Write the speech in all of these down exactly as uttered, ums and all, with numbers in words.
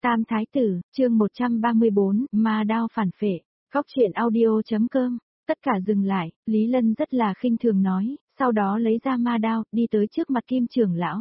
Tam Thái Tử, chương một trăm ba mươi bốn, Ma Đao phản phệ, góc truyện audio.com, tất cả dừng lại, Lý Lân rất là khinh thường nói, sau đó lấy ra ma đao, đi tới trước mặt Kim Trưởng Lão.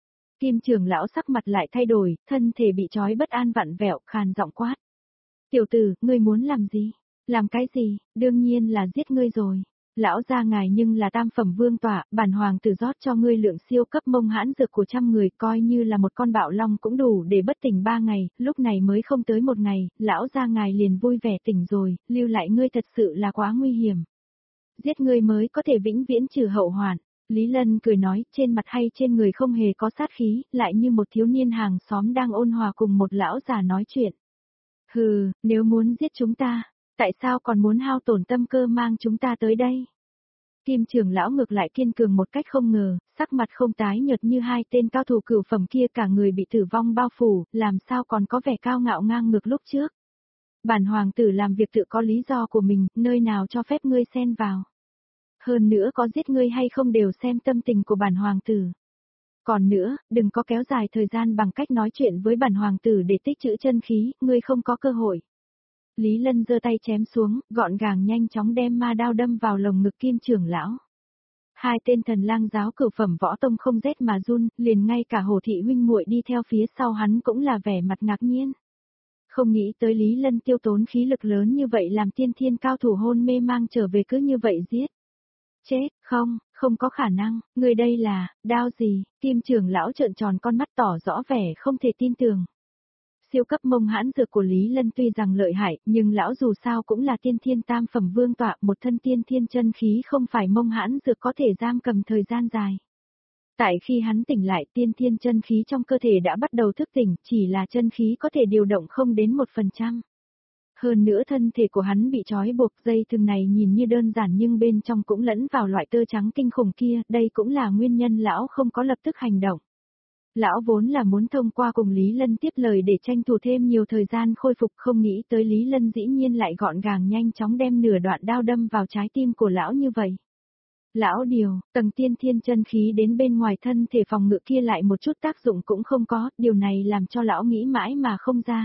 Kim Trưởng Lão sắc mặt lại thay đổi, thân thể bị trói bất an vặn vẹo, khàn giọng quát. Tiểu tử, ngươi muốn làm gì? Làm cái gì? Đương nhiên là giết ngươi rồi. Lão gia ngài nhưng là tam phẩm vương tọa, bản hoàng tử rót cho ngươi lượng siêu cấp mông hãn dược của trăm người, coi như là một con bạo long cũng đủ để bất tỉnh ba ngày, lúc này mới không tới một ngày, lão gia ngài liền vui vẻ tỉnh rồi, lưu lại ngươi thật sự là quá nguy hiểm. Giết ngươi mới có thể vĩnh viễn trừ hậu hoạn. Lý Lân cười nói, trên mặt hay trên người không hề có sát khí, lại như một thiếu niên hàng xóm đang ôn hòa cùng một lão già nói chuyện. Hừ, nếu muốn giết chúng ta, tại sao còn muốn hao tổn tâm cơ mang chúng ta tới đây? Kim Trưởng Lão ngược lại kiên cường một cách không ngờ, sắc mặt không tái nhợt như hai tên cao thủ cửu phẩm kia, cả người bị tử vong bao phủ, làm sao còn có vẻ cao ngạo ngang ngược lúc trước. Bản hoàng tử làm việc tự có lý do của mình, nơi nào cho phép ngươi xen vào. Hơn nữa có giết ngươi hay không đều xem tâm tình của bản hoàng tử. Còn nữa, đừng có kéo dài thời gian bằng cách nói chuyện với bản hoàng tử để tích trữ chân khí, ngươi không có cơ hội. Lý Lân giơ tay chém xuống, gọn gàng nhanh chóng đem ma đao đâm vào lồng ngực Kim Trưởng Lão. Hai tên thần lang giáo cửu phẩm võ tông không rét mà run, liền ngay cả Hồ thị huynh muội đi theo phía sau hắn cũng là vẻ mặt ngạc nhiên. Không nghĩ tới Lý Lân tiêu tốn khí lực lớn như vậy làm tiên thiên cao thủ hôn mê mang trở về cứ như vậy giết. Chết, không, không có khả năng, người đây là, đao gì? Kim Trưởng Lão trợn tròn con mắt tỏ rõ vẻ không thể tin tưởng. Siêu cấp mông hãn dược của Lý Lân tuy rằng lợi hại, nhưng lão dù sao cũng là tiên thiên tam phẩm vương tọa, một thân tiên thiên chân khí không phải mông hãn dược có thể giam cầm thời gian dài. Tại khi hắn tỉnh lại, tiên thiên chân khí trong cơ thể đã bắt đầu thức tỉnh, chỉ là chân khí có thể điều động không đến một phần trăm. Hơn nữa thân thể của hắn bị trói buộc, dây thừng này nhìn như đơn giản nhưng bên trong cũng lẫn vào loại tơ trắng kinh khủng kia, đây cũng là nguyên nhân lão không có lập tức hành động. Lão vốn là muốn thông qua cùng Lý Lân tiếp lời để tranh thủ thêm nhiều thời gian khôi phục, không nghĩ tới Lý Lân dĩ nhiên lại gọn gàng nhanh chóng đem nửa đoạn đao đâm vào trái tim của lão như vậy. Lão điều, tầng tiên thiên chân khí đến bên ngoài thân thể phòng ngự kia lại một chút tác dụng cũng không có, điều này làm cho lão nghĩ mãi mà không ra.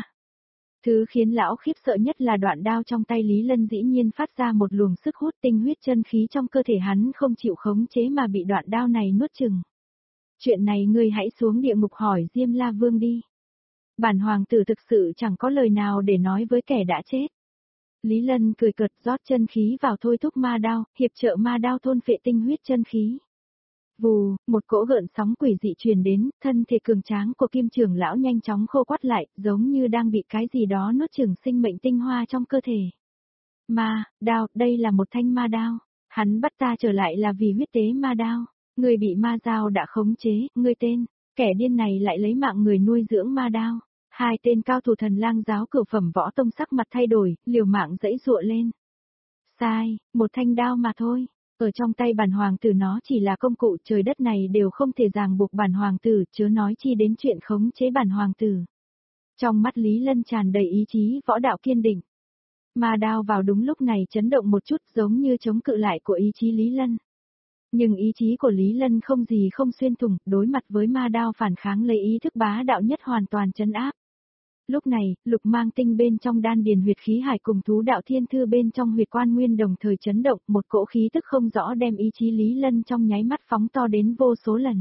Thứ khiến lão khiếp sợ nhất là đoạn đao trong tay Lý Lân dĩ nhiên phát ra một luồng sức hút, tinh huyết chân khí trong cơ thể hắn không chịu khống chế mà bị đoạn đao này nuốt chừng. Chuyện này ngươi hãy xuống địa ngục hỏi Diêm La Vương đi. Bản hoàng tử thực sự chẳng có lời nào để nói với kẻ đã chết. Lý Lân cười cợt rót chân khí vào thôi thúc ma đao, hiệp trợ ma đao thôn phệ tinh huyết chân khí. Vù, một cỗ gợn sóng quỷ dị truyền đến, thân thể cường tráng của Kim Trưởng Lão nhanh chóng khô quắt lại, giống như đang bị cái gì đó nuốt chửng sinh mệnh tinh hoa trong cơ thể. Ma, đao, đây là một thanh ma đao. Hắn bắt ta trở lại là vì huyết tế ma đao. Người bị ma dao đã khống chế, ngươi tên, kẻ điên này lại lấy mạng người nuôi dưỡng ma đao. Hai tên cao thủ thần lang giáo cửu phẩm võ tông sắc mặt thay đổi, liều mạng dãy dụa lên. Sai, một thanh đao mà thôi, ở trong tay bản hoàng tử nó chỉ là công cụ, trời đất này đều không thể ràng buộc bản hoàng tử, chớ nói chi đến chuyện khống chế bản hoàng tử. Trong mắt Lý Lân tràn đầy ý chí võ đạo kiên định. Ma đao vào đúng lúc này chấn động một chút giống như chống cự lại của ý chí Lý Lân. Nhưng ý chí của Lý Lân không gì không xuyên thủng, đối mặt với ma đao phản kháng lấy ý thức bá đạo nhất hoàn toàn trấn áp. Lúc này, lục mang tinh bên trong đan điền huyệt khí hải cùng thú đạo thiên thư bên trong huyệt quan nguyên đồng thời chấn động, một cỗ khí tức không rõ đem ý chí Lý Lân trong nháy mắt phóng to đến vô số lần.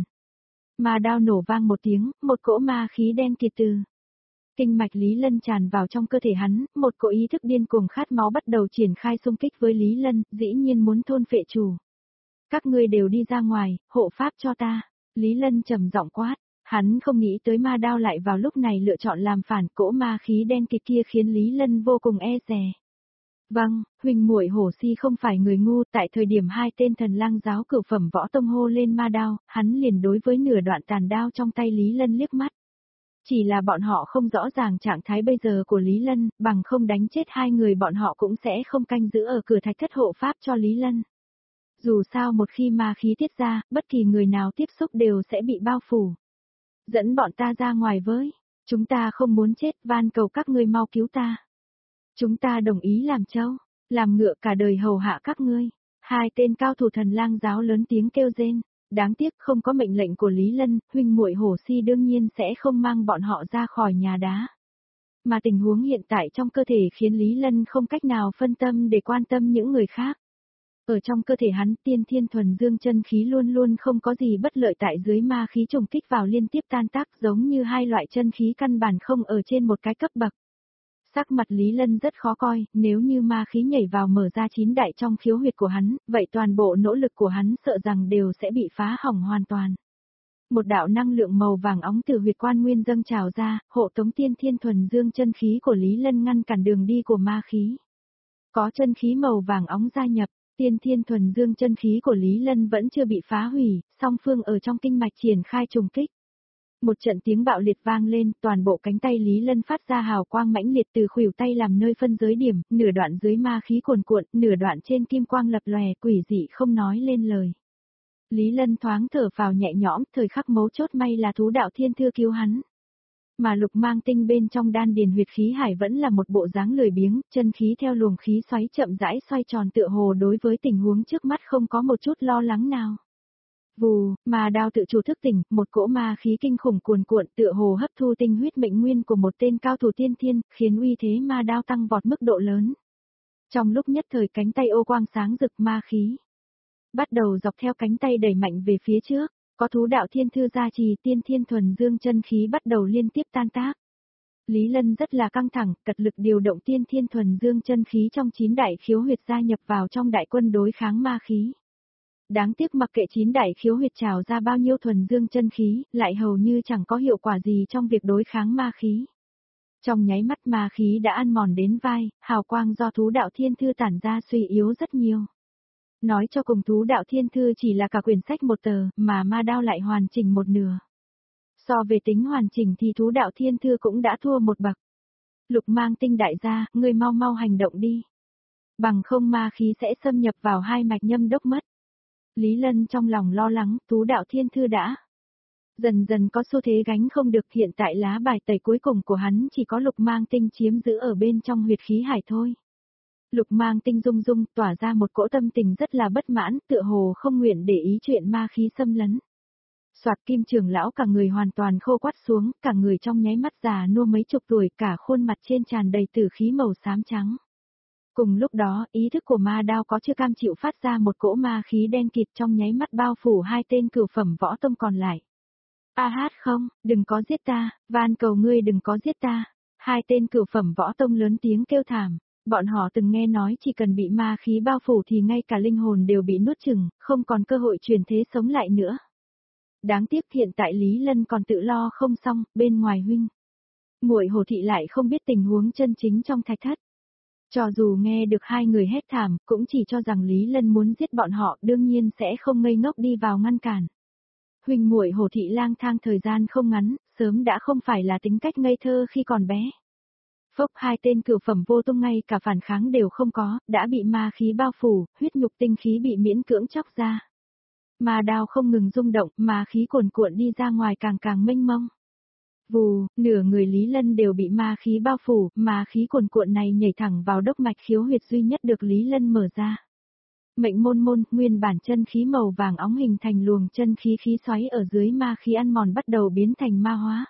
Ma đao nổ vang một tiếng, một cỗ ma khí đen kịt từ kinh mạch Lý Lân tràn vào trong cơ thể hắn, một cỗ ý thức điên cuồng khát máu bắt đầu triển khai xung kích với Lý Lân, dĩ nhiên muốn thôn phệ chủ. Các ngươi đều đi ra ngoài, hộ pháp cho ta. Lý Lân trầm giọng quát, hắn không nghĩ tới ma đao lại vào lúc này lựa chọn làm phản, cỗ ma khí đen kịt kia khiến Lý Lân vô cùng e dè. Vâng, huynh muội Hổ Si không phải người ngu, tại thời điểm hai tên thần lang giáo cửu phẩm võ tông hô lên ma đao, hắn liền đối với nửa đoạn tàn đao trong tay Lý Lân liếc mắt. Chỉ là bọn họ không rõ ràng trạng thái bây giờ của Lý Lân, bằng không đánh chết hai người bọn họ cũng sẽ không canh giữ ở cửa thạch thất hộ pháp cho Lý Lân. Dù sao một khi ma khí tiết ra, bất kỳ người nào tiếp xúc đều sẽ bị bao phủ. Dẫn bọn ta ra ngoài với, chúng ta không muốn chết, van cầu các ngươi mau cứu ta. Chúng ta đồng ý làm trâu, làm ngựa cả đời hầu hạ các ngươi. Hai tên cao thủ thần lang giáo lớn tiếng kêu rên, đáng tiếc không có mệnh lệnh của Lý Lân, huynh muội Hổ Si đương nhiên sẽ không mang bọn họ ra khỏi nhà đá. Mà tình huống hiện tại trong cơ thể khiến Lý Lân không cách nào phân tâm để quan tâm những người khác. Ở trong cơ thể hắn, tiên thiên thuần dương chân khí luôn luôn không có gì bất lợi, tại dưới ma khí trùng kích vào liên tiếp tan tác, giống như hai loại chân khí căn bản không ở trên một cái cấp bậc. Sắc mặt Lý Lân rất khó coi, nếu như ma khí nhảy vào mở ra chín đại trong khiếu huyệt của hắn, vậy toàn bộ nỗ lực của hắn sợ rằng đều sẽ bị phá hỏng hoàn toàn. Một đạo năng lượng màu vàng óng từ huyệt quan nguyên dâng trào ra, hộ tống tiên thiên thuần dương chân khí của Lý Lân ngăn cản đường đi của ma khí. Có chân khí màu vàng óng gia nhập, tiên thiên thuần dương chân khí của Lý Lân vẫn chưa bị phá hủy, song phương ở trong kinh mạch triển khai trùng kích. Một trận tiếng bạo liệt vang lên, toàn bộ cánh tay Lý Lân phát ra hào quang mãnh liệt từ khuỷu tay làm nơi phân giới điểm, nửa đoạn dưới ma khí cuồn cuộn, nửa đoạn trên kim quang lập lòe, quỷ dị không nói lên lời. Lý Lân thoáng thở vào nhẹ nhõm, thời khắc mấu chốt may là thú đạo thiên thư cứu hắn. Mà Lục Mang Tinh bên trong đan điền huyệt khí hải vẫn là một bộ dáng lười biếng, chân khí theo luồng khí xoáy chậm rãi xoay tròn, tựa hồ đối với tình huống trước mắt không có một chút lo lắng nào. Vù, mà đao tự chủ thức tỉnh, một cỗ ma khí kinh khủng cuồn cuộn, tựa hồ hấp thu tinh huyết mệnh nguyên của một tên cao thủ tiên thiên, khiến uy thế ma đao tăng vọt mức độ lớn. Trong lúc nhất thời cánh tay ô quang sáng rực, ma khí bắt đầu dọc theo cánh tay đẩy mạnh về phía trước, có thú đạo thiên thư gia trì, tiên thiên thuần dương chân khí bắt đầu liên tiếp tan tác. Lý Lân rất là căng thẳng, cật lực điều động tiên thiên thuần dương chân khí trong chín đại khiếu huyệt gia nhập vào trong đại quân đối kháng ma khí. Đáng tiếc mặc kệ chín đại khiếu huyệt trào ra bao nhiêu thuần dương chân khí, lại hầu như chẳng có hiệu quả gì trong việc đối kháng ma khí. Trong nháy mắt ma khí đã ăn mòn đến vai, hào quang do thú đạo thiên thư tản ra suy yếu rất nhiều. Nói cho cùng thú đạo thiên thư chỉ là cả quyển sách một tờ, mà ma đao lại hoàn chỉnh một nửa. So về tính hoàn chỉnh thì thú đạo thiên thư cũng đã thua một bậc. Lục Mang Tinh đại gia, ngươi mau mau hành động đi. Bằng không ma khí sẽ xâm nhập vào hai mạch nhâm đốc mất. Lý Lân trong lòng lo lắng, thú đạo thiên thư đã dần dần có xu thế gánh không được, hiện tại lá bài tẩy cuối cùng của hắn chỉ có Lục Mang Tinh chiếm giữ ở bên trong huyệt khí hải thôi. Lục Mang Tinh rung rung, tỏa ra một cỗ tâm tình rất là bất mãn, tựa hồ không nguyện để ý chuyện ma khí xâm lấn. Soạt Kim trưởng lão cả người hoàn toàn khô quắt xuống, cả người trong nháy mắt già nua mấy chục tuổi, cả khuôn mặt trên tràn đầy tử khí màu xám trắng. Cùng lúc đó, ý thức của ma đao có chưa cam chịu phát ra một cỗ ma khí đen kịt trong nháy mắt bao phủ hai tên cửu phẩm võ tông còn lại. A hát không, đừng có giết ta, van cầu ngươi đừng có giết ta. Hai tên cửu phẩm võ tông lớn tiếng kêu thảm. Bọn họ từng nghe nói chỉ cần bị ma khí bao phủ thì ngay cả linh hồn đều bị nuốt chửng, không còn cơ hội chuyển thế sống lại nữa. Đáng tiếc hiện tại Lý Lân còn tự lo không xong, bên ngoài huynh muội Hồ thị lại không biết tình huống chân chính trong thạch thất. Cho dù nghe được hai người hét thảm, cũng chỉ cho rằng Lý Lân muốn giết bọn họ, đương nhiên sẽ không ngây ngốc đi vào ngăn cản. Huynh muội Hồ thị lang thang thời gian không ngắn, sớm đã không phải là tính cách ngây thơ khi còn bé. Phốc, hai tên cửu phẩm vô tung ngay cả phản kháng đều không có, đã bị ma khí bao phủ, huyết nhục tinh khí bị miễn cưỡng chóc ra. Ma đao không ngừng rung động, ma khí cuồn cuộn đi ra ngoài càng càng mênh mông. Vù, nửa người Lý Lân đều bị ma khí bao phủ, ma khí cuồn cuộn này nhảy thẳng vào đốc mạch khiếu huyệt duy nhất được Lý Lân mở ra. Mệnh môn môn, nguyên bản chân khí màu vàng óng hình thành luồng chân khí khí xoáy ở dưới ma khí ăn mòn bắt đầu biến thành ma hóa.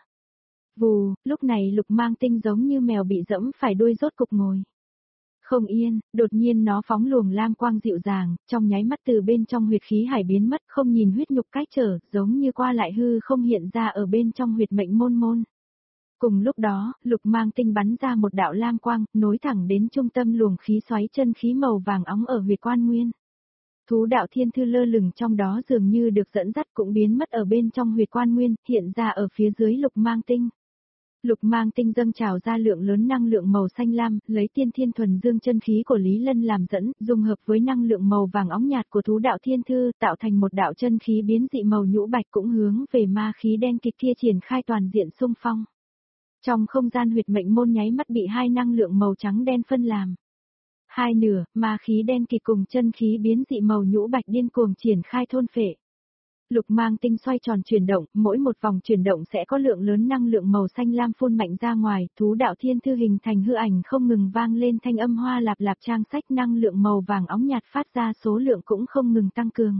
Vù, lúc này Lục Mang Tinh giống như mèo bị dẫm phải đuôi rốt cục ngồi không yên, đột nhiên nó phóng luồng lam quang dịu dàng, trong nháy mắt từ bên trong huyệt khí hải biến mất, không nhìn huyết nhục cách trở, giống như qua lại hư không hiện ra ở bên trong huyệt mệnh môn môn. Cùng lúc đó, Lục Mang Tinh bắn ra một đạo lam quang, nối thẳng đến trung tâm luồng khí xoáy chân khí màu vàng óng ở huyệt quan nguyên. Thú đạo thiên thư lơ lửng trong đó dường như được dẫn dắt cũng biến mất ở bên trong huyệt quan nguyên, hiện ra ở phía dưới Lục Mang Tinh. Lục Mang Tinh dâng trào ra lượng lớn năng lượng màu xanh lam, lấy tiên thiên thuần dương chân khí của Lý Lân làm dẫn, dung hợp với năng lượng màu vàng óng nhạt của thú đạo thiên thư, tạo thành một đạo chân khí biến dị màu nhũ bạch, cũng hướng về ma khí đen kịt kia triển khai toàn diện xung phong. Trong không gian huyệt mệnh môn nháy mắt bị hai năng lượng màu trắng đen phân làm hai nửa, ma khí đen kịt cùng chân khí biến dị màu nhũ bạch điên cuồng triển khai thôn phệ. Lục Mang Tinh xoay tròn chuyển động, mỗi một vòng chuyển động sẽ có lượng lớn năng lượng màu xanh lam phun mạnh ra ngoài, thú đạo thiên thư hình thành hư ảnh không ngừng vang lên thanh âm hoa lạp lạp, trang sách năng lượng màu vàng óng nhạt phát ra số lượng cũng không ngừng tăng cường.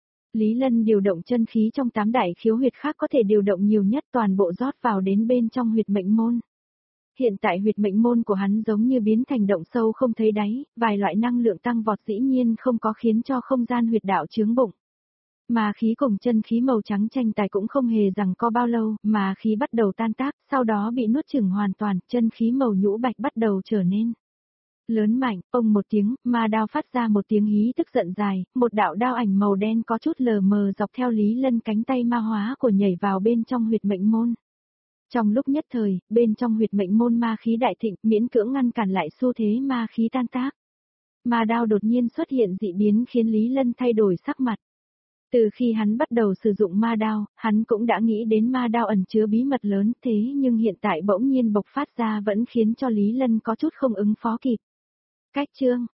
Lý Lân điều động chân khí trong tám đại khiếu huyệt khác có thể điều động nhiều nhất, toàn bộ rót vào đến bên trong huyệt mệnh môn. Hiện tại huyệt mệnh môn của hắn giống như biến thành động sâu không thấy đáy, vài loại năng lượng tăng vọt dĩ nhiên không có khiến cho không gian huyệt đạo chướng bụng. Mà khí cùng chân khí màu trắng tranh tài cũng không hề rằng có bao lâu, mà khí bắt đầu tan tác, sau đó bị nuốt chửng hoàn toàn, chân khí màu nhũ bạch bắt đầu trở nên lớn mạnh, ông một tiếng, ma đao phát ra một tiếng hí tức giận dài, một đạo đao ảnh màu đen có chút lờ mờ dọc theo Lý Lân cánh tay ma hóa của nhảy vào bên trong huyệt mệnh môn. Trong lúc nhất thời, bên trong huyệt mệnh môn ma khí đại thịnh, miễn cưỡng ngăn cản lại xu thế ma khí tan tác. Ma đao đột nhiên xuất hiện dị biến khiến Lý Lân thay đổi sắc mặt. Từ khi hắn bắt đầu sử dụng ma đao, hắn cũng đã nghĩ đến ma đao ẩn chứa bí mật lớn, thế nhưng hiện tại bỗng nhiên bộc phát ra vẫn khiến cho Lý Lân có chút không ứng phó kịp. Cách chương,